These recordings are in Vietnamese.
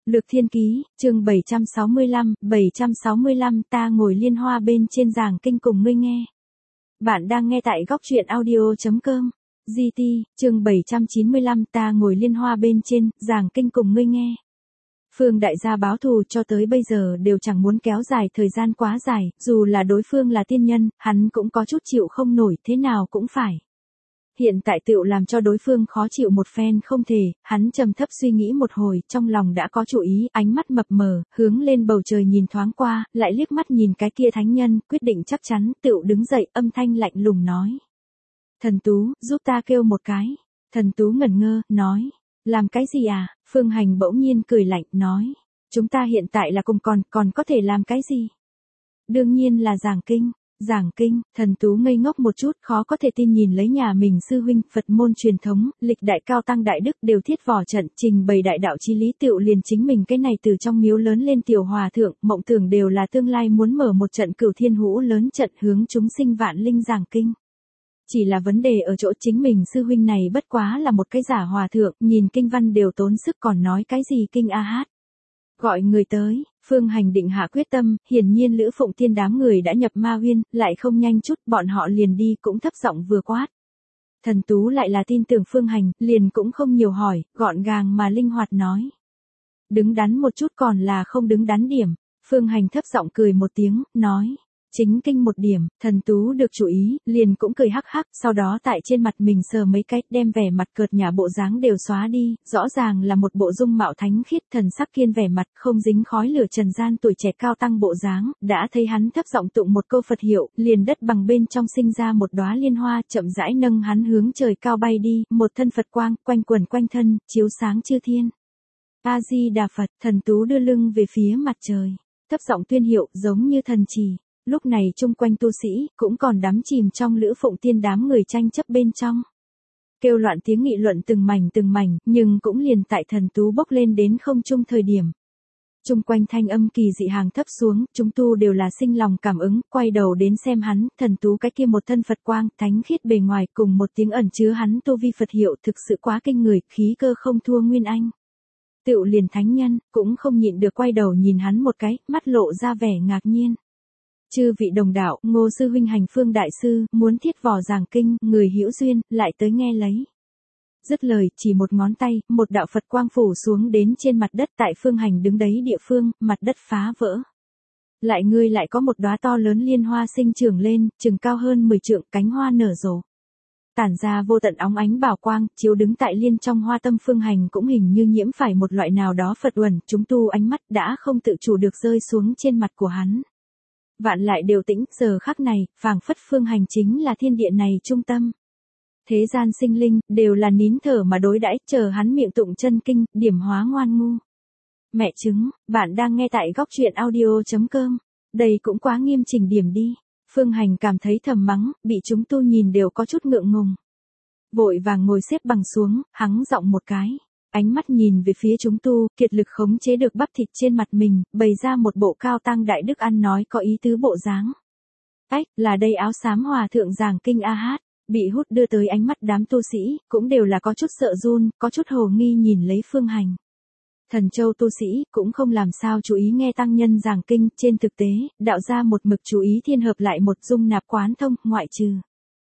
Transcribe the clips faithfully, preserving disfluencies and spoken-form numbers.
Lược Thiên Ký, chương bảy trăm sáu mươi lăm, bảy trăm sáu mươi lăm ta ngồi liên hoa bên trên giảng kinh cùng ngươi nghe. Bạn đang nghe tại góc truyện audio chấm com. giê tê, chương bảy trăm chín mươi lăm ta ngồi liên hoa bên trên, giảng kinh cùng ngươi nghe. Phương đại gia báo thù cho tới bây giờ đều chẳng muốn kéo dài thời gian quá dài, dù là đối phương là tiên nhân, hắn cũng có chút chịu không nổi, thế nào cũng phải. Hiện tại tựu làm cho đối phương khó chịu một phen không thể, hắn trầm thấp suy nghĩ một hồi, trong lòng đã có chủ ý, ánh mắt mập mờ, hướng lên bầu trời nhìn thoáng qua, lại liếc mắt nhìn cái kia thánh nhân, quyết định chắc chắn, tựu đứng dậy, âm thanh lạnh lùng nói. Thần Tú, giúp ta kêu một cái. Thần Tú ngẩn ngơ, nói. Làm cái gì à? Phương Hành bỗng nhiên cười lạnh, nói. Chúng ta hiện tại là cùng còn, còn có thể làm cái gì? Đương nhiên là giảng kinh. Giảng kinh, Thần Tú ngây ngốc một chút, khó có thể tin nhìn lấy nhà mình sư huynh, Phật môn truyền thống, lịch đại cao tăng đại đức đều thiết võ trận, trình bày đại đạo chí lý, tựu liền chính mình cái này từ trong miếu lớn lên tiểu hòa thượng, mộng tưởng đều là tương lai muốn mở một trận cửu thiên hữu lớn trận hướng chúng sinh vạn linh giảng kinh. Chỉ là vấn đề ở chỗ chính mình sư huynh này bất quá là một cái giả hòa thượng, nhìn kinh văn đều tốn sức còn nói cái gì kinh a hát. Gọi người tới, Phương Hành định hạ quyết tâm, hiển nhiên Lữ Phụng Tiên đám người đã nhập ma huyên, lại không nhanh chút, bọn họ liền đi cũng thấp giọng vừa quát. Thần Tú lại là tin tưởng Phương Hành, liền cũng không nhiều hỏi, gọn gàng mà linh hoạt nói. Đứng đắn một chút còn là không đứng đắn điểm, Phương Hành thấp giọng cười một tiếng, nói. Chính kinh một điểm, Thần Tú được chú ý, liền cũng cười hắc hắc, sau đó tại trên mặt mình sờ mấy cái, đem vẻ mặt cợt nhả bộ dáng đều xóa đi, rõ ràng là một bộ dung mạo thánh khiết, thần sắc kiên vẻ mặt, không dính khói lửa trần gian tuổi trẻ cao tăng bộ dáng, đã thấy hắn thấp giọng tụng một câu Phật hiệu, liền đất bằng bên trong sinh ra một đóa liên hoa, chậm rãi nâng hắn hướng trời cao bay đi, một thân Phật quang, quanh quần quanh thân, chiếu sáng chư thiên. A Di Đà Phật, Thần Tú đưa lưng về phía mặt trời, thấp giọng tuyên hiệu, giống như thần chỉ. Lúc này chung quanh tu sĩ, cũng còn đắm chìm trong Lữ Phụng Tiên đám người tranh chấp bên trong. Kêu loạn tiếng nghị luận từng mảnh từng mảnh, nhưng cũng liền tại Thần Tú bốc lên đến không chung thời điểm. Chung quanh thanh âm kỳ dị hàng thấp xuống, chúng tu đều là sinh lòng cảm ứng, quay đầu đến xem hắn, Thần Tú cái kia một thân Phật quang, thánh khiết bề ngoài cùng một tiếng ẩn chứa hắn tu vi Phật hiệu thực sự quá kinh người, khí cơ không thua Nguyên Anh. Tựu liền thánh nhân, cũng không nhịn được quay đầu nhìn hắn một cái, mắt lộ ra vẻ ngạc nhiên. Chư vị đồng đạo, Ngô sư huynh hành Phương đại sư, muốn thiết vò giảng kinh, người hữu duyên, lại tới nghe lấy. Dứt lời, chỉ một ngón tay, một đạo Phật quang phủ xuống đến trên mặt đất tại Phương Hành đứng đấy địa phương, mặt đất phá vỡ. Lại ngươi lại có một đóa to lớn liên hoa sinh trưởng lên, chừng cao hơn mười trượng, cánh hoa nở rộ. Tản ra vô tận óng ánh bảo quang, chiếu đứng tại liên trong hoa tâm Phương Hành cũng hình như nhiễm phải một loại nào đó Phật uẩn, chúng tu ánh mắt đã không tự chủ được rơi xuống trên mặt của hắn. Vạn lại đều tĩnh, giờ khắc này, phảng phất Phương Hành chính là thiên địa này trung tâm. Thế gian sinh linh, đều là nín thở mà đối đãi, chờ hắn miệng tụng chân kinh, điểm hóa ngoan ngu. Mẹ chứng, bạn đang nghe tại góc truyện audio chấm com. Đây cũng quá nghiêm chỉnh điểm đi. Phương Hành cảm thấy thầm mắng, bị chúng tu nhìn đều có chút ngượng ngùng. Vội vàng ngồi xếp bằng xuống, hắng giọng một cái. Ánh mắt nhìn về phía chúng tu, kiệt lực khống chế được bắp thịt trên mặt mình, bày ra một bộ cao tăng đại đức ăn nói có ý tứ bộ dáng. Ách, là đây áo xám hòa thượng giảng kinh a hát, bị hút đưa tới ánh mắt đám tu sĩ, cũng đều là có chút sợ run, có chút hồ nghi nhìn lấy Phương Hành. Thần Châu tu sĩ, cũng không làm sao chú ý nghe tăng nhân giảng kinh, trên thực tế, đạo ra một mực chú ý thiên hợp lại một dung nạp quán thông, ngoại trừ.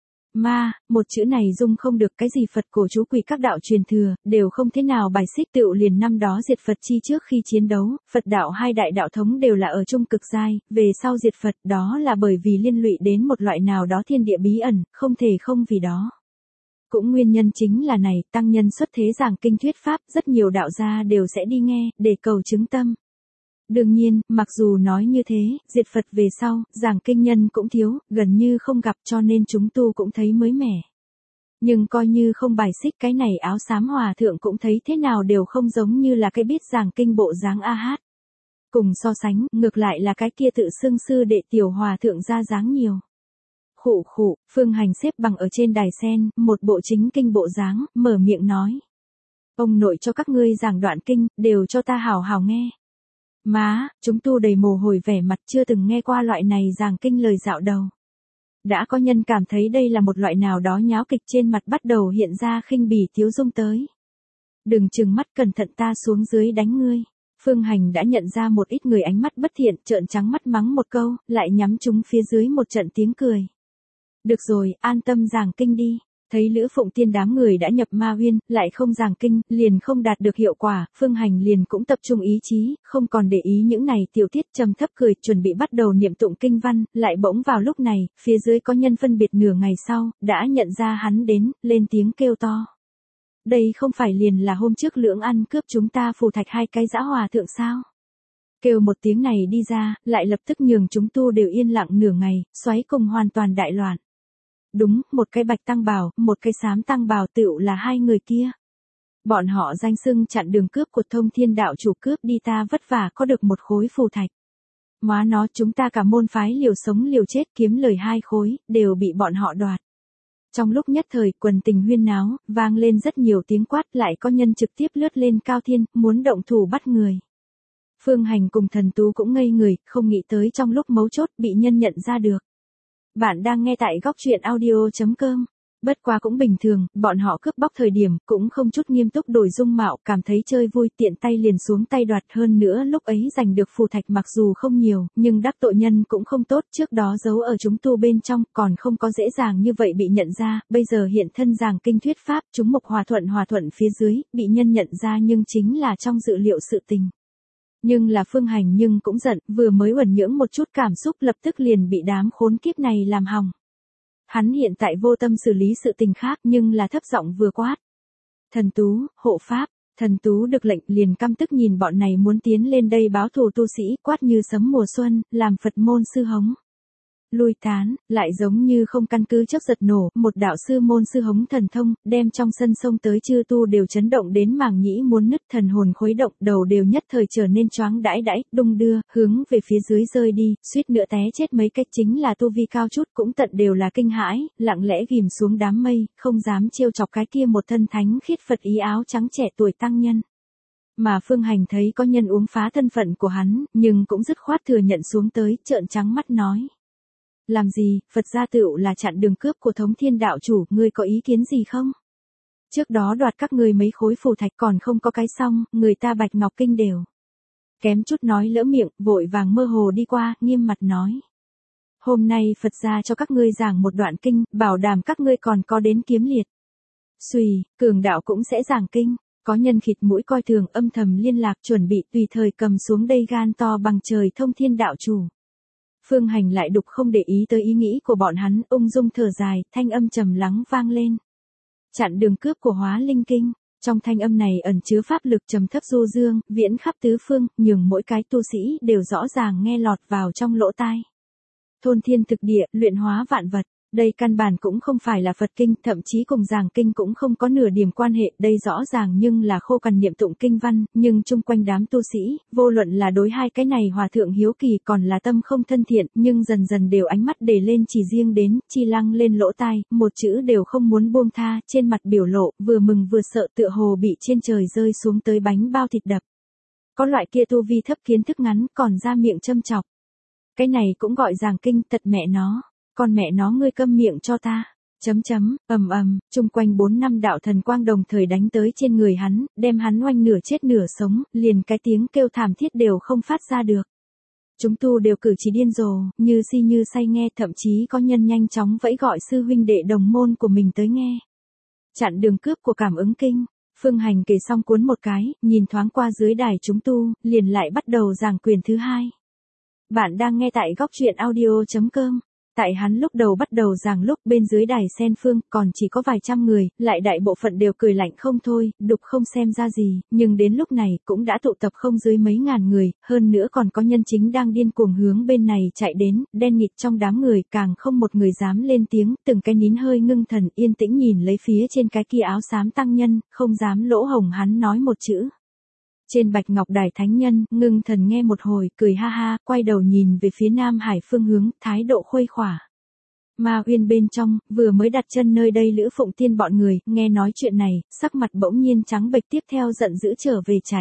Ma, một chữ này dung không được cái gì Phật cổ chú quỷ các đạo truyền thừa, đều không thế nào bài xích tựu liền năm đó diệt Phật chi trước khi chiến đấu, Phật đạo hai đại đạo thống đều là ở trung cực giai, về sau diệt Phật đó là bởi vì liên lụy đến một loại nào đó thiên địa bí ẩn, không thể không vì đó. Cũng nguyên nhân chính là này, tăng nhân xuất thế giảng kinh thuyết pháp, rất nhiều đạo gia đều sẽ đi nghe, để cầu chứng tâm. Đương nhiên, mặc dù nói như thế, diệt Phật về sau, giảng kinh nhân cũng thiếu, gần như không gặp cho nên chúng tu cũng thấy mới mẻ. Nhưng coi như không bài xích cái này áo xám hòa thượng cũng thấy thế nào đều không giống như là cái biết giảng kinh bộ dáng a hát. Cùng so sánh, ngược lại là cái kia tự xưng sư đệ tiểu hòa thượng ra dáng nhiều. Khụ khụ, Phương Hành xếp bằng ở trên đài sen, một bộ chính kinh bộ dáng, mở miệng nói. Ông nội cho các ngươi giảng đoạn kinh, đều cho ta hào hào nghe. Má, chúng tu đầy mồ hôi vẻ mặt chưa từng nghe qua loại này giảng kinh lời dạo đầu. Đã có nhân cảm thấy đây là một loại nào đó nháo kịch trên mặt bắt đầu hiện ra khinh bỉ thiếu dung tới. Đừng trừng mắt cẩn thận ta xuống dưới đánh ngươi. Phương Hành đã nhận ra một ít người ánh mắt bất thiện, trợn trắng mắt mắng một câu, lại nhắm chúng phía dưới một trận tiếng cười. Được rồi, an tâm giảng kinh đi. Thấy Lữ Phụng Tiên đám người đã nhập ma huyên, lại không giảng kinh, liền không đạt được hiệu quả, Phương Hành liền cũng tập trung ý chí, không còn để ý những này tiểu tiết, trầm thấp cười, chuẩn bị bắt đầu niệm tụng kinh văn, lại bỗng vào lúc này, phía dưới có nhân phân biệt nửa ngày sau, đã nhận ra hắn đến, lên tiếng kêu to. Đây không phải liền là hôm trước Lưỡng ăn cướp chúng ta phù thạch hai cái dã hòa thượng sao? Kêu một tiếng này đi ra, lại lập tức nhường chúng tu đều yên lặng nửa ngày, xoáy cùng hoàn toàn đại loạn. Đúng, một cái bạch tăng bào, một cái xám tăng bào tựu là hai người kia. Bọn họ danh xưng chặn đường cướp của Thông Thiên đạo chủ, cướp đi ta vất vả có được một khối phù thạch. Móa nó, chúng ta cả môn phái liều sống liều chết kiếm lời hai khối, đều bị bọn họ đoạt. Trong lúc nhất thời, quần tình huyên náo, vang lên rất nhiều tiếng quát, lại có nhân trực tiếp lướt lên cao thiên, muốn động thủ bắt người. Phương Hành cùng Thần Tú cũng ngây người, không nghĩ tới trong lúc mấu chốt bị nhân nhận ra được. Bạn đang nghe tại góc truyện audio chấm com. Bất quá cũng bình thường, bọn họ cướp bóc thời điểm cũng không chút nghiêm túc đổi dung mạo, cảm thấy chơi vui tiện tay liền xuống tay đoạt. Hơn nữa lúc ấy giành được phù thạch mặc dù không nhiều, nhưng đắc tội nhân cũng không tốt, trước đó giấu ở chúng tu bên trong, còn không có dễ dàng như vậy bị nhận ra, bây giờ hiện thân giảng kinh thuyết pháp, chúng mục hòa thuận hòa thuận phía dưới, bị nhân nhận ra nhưng chính là trong dự liệu sự tình. Nhưng là Phương Hành nhưng cũng giận, vừa mới uẩn nhưỡng một chút cảm xúc lập tức liền bị đám khốn kiếp này làm hỏng. Hắn hiện tại vô tâm xử lý sự tình khác nhưng là thấp giọng vừa quát. Thần Tú, hộ pháp, Thần Tú được lệnh liền căm tức nhìn bọn này muốn tiến lên đây báo thù tu sĩ, quát như sấm mùa xuân, làm Phật môn sư hống. Lui tán, lại giống như không căn cứ chấp giật nổ, một đạo sư môn sư hống thần thông, đem trong sân sông tới chư tu đều chấn động đến màng nhĩ muốn nứt, thần hồn khuấy động, đầu đều nhất thời trở nên choáng đãi đãi, đung đưa, hướng về phía dưới rơi đi, suýt nữa té chết mấy cách, chính là tu vi cao chút cũng tận đều là kinh hãi, lặng lẽ ghim xuống đám mây, không dám trêu chọc cái kia một thân thánh khiết Phật ý áo trắng trẻ tuổi tăng nhân. Mà Phương Hành thấy có nhân uống phá thân phận của hắn, nhưng cũng dứt khoát thừa nhận xuống tới, trợn trắng mắt nói. Làm gì, Phật gia tựu là chặn đường cướp của Thống Thiên đạo chủ, ngươi có ý kiến gì không? Trước đó đoạt các ngươi mấy khối phù thạch còn không có cái xong, người ta Bạch Ngọc Kinh đều. Kém chút nói lỡ miệng, vội vàng mơ hồ đi qua, nghiêm mặt nói. Hôm nay Phật gia cho các ngươi giảng một đoạn kinh, bảo đảm các ngươi còn có đến kiếm liệt. Xùy, cường đạo cũng sẽ giảng kinh, có nhân khịt mũi coi thường âm thầm liên lạc chuẩn bị tùy thời cầm xuống đây gan to bằng trời Thông Thiên đạo chủ. Phương Hành lại đục không để ý tới ý nghĩ của bọn hắn, ung dung thở dài, thanh âm trầm lắng vang lên. Chặn đường cướp của Hóa Linh Kinh, trong thanh âm này ẩn chứa pháp lực trầm thấp du dương, viễn khắp tứ phương, nhường mỗi cái tu sĩ đều rõ ràng nghe lọt vào trong lỗ tai. Thôn thiên thực địa, luyện hóa vạn vật. Đây căn bản cũng không phải là Phật kinh, thậm chí cùng giảng kinh cũng không có nửa điểm quan hệ, đây rõ ràng nhưng là khô cằn niệm tụng kinh văn, nhưng chung quanh đám tu sĩ, vô luận là đối hai cái này hòa thượng hiếu kỳ còn là tâm không thân thiện, nhưng dần dần đều ánh mắt để lên chỉ riêng đến, chi lăng lên lỗ tai, một chữ đều không muốn buông tha, trên mặt biểu lộ, vừa mừng vừa sợ tựa hồ bị trên trời rơi xuống tới bánh bao thịt đập. Có loại kia tu vi thấp kiến thức ngắn còn ra miệng châm chọc. Cái này cũng gọi giảng kinh, tật mẹ nó. Con mẹ nó ngươi câm miệng cho ta. Chấm chấm, ầm ầm, chung quanh bốn năm đạo thần quang đồng thời đánh tới trên người hắn, đem hắn oanh nửa chết nửa sống, liền cái tiếng kêu thảm thiết đều không phát ra được. Chúng tu đều cử chỉ điên rồ, như si như say nghe, thậm chí có nhân nhanh chóng vẫy gọi sư huynh đệ đồng môn của mình tới nghe. Chặn đường cướp của Cảm Ứng Kinh, Phương Hành kể xong cuốn một cái, nhìn thoáng qua dưới đài chúng tu, liền lại bắt đầu giảng quyền thứ hai. Bạn đang nghe tại góc truyện audio chấm com. Tại hắn lúc đầu bắt đầu giảng lúc bên dưới đài sen phương còn chỉ có vài trăm người, lại đại bộ phận đều cười lạnh không thôi, đục không xem ra gì, nhưng đến lúc này cũng đã tụ tập không dưới mấy ngàn người, hơn nữa còn có nhân chính đang điên cuồng hướng bên này chạy đến, đen nghịt trong đám người, càng không một người dám lên tiếng, từng cái nín hơi ngưng thần yên tĩnh nhìn lấy phía trên cái kia áo xám tăng nhân, không dám lỗ hổng hắn nói một chữ. Trên Bạch Ngọc Đài thánh nhân, ngưng thần nghe một hồi, cười ha ha, quay đầu nhìn về phía Nam Hải phương hướng, thái độ khuây khỏa. Ma Uyên bên trong, vừa mới đặt chân nơi đây Lữ Phụng Tiên bọn người, nghe nói chuyện này, sắc mặt bỗng nhiên trắng bệch, tiếp theo giận dữ trở về chảy.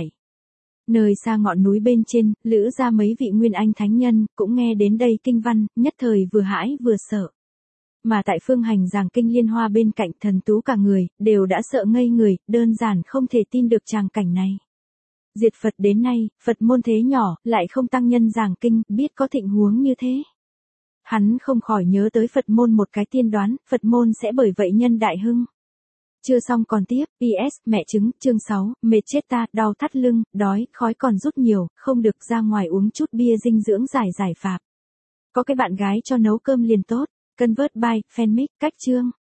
Nơi xa ngọn núi bên trên, Lữ ra mấy vị nguyên anh thánh nhân, cũng nghe đến đây kinh văn, nhất thời vừa hãi vừa sợ. Mà tại Phương Hành giảng kinh liên hoa bên cạnh Thần Tú cả người, đều đã sợ ngây người, đơn giản không thể tin được tràng cảnh này. Diệt Phật đến nay, Phật môn thế nhỏ, lại không tăng nhân giảng kinh, biết có thịnh huống như thế. Hắn không khỏi nhớ tới Phật môn một cái tiên đoán, Phật môn sẽ bởi vậy nhân đại hưng. Chưa xong còn tiếp, pê ét, mẹ trứng, chương sáu, mệt chết ta, đau thắt lưng, đói, khói còn rút nhiều, không được ra ngoài uống chút bia dinh dưỡng giải giải phạp. Có cái bạn gái cho nấu cơm liền tốt, convert by, fanmic, cách chương.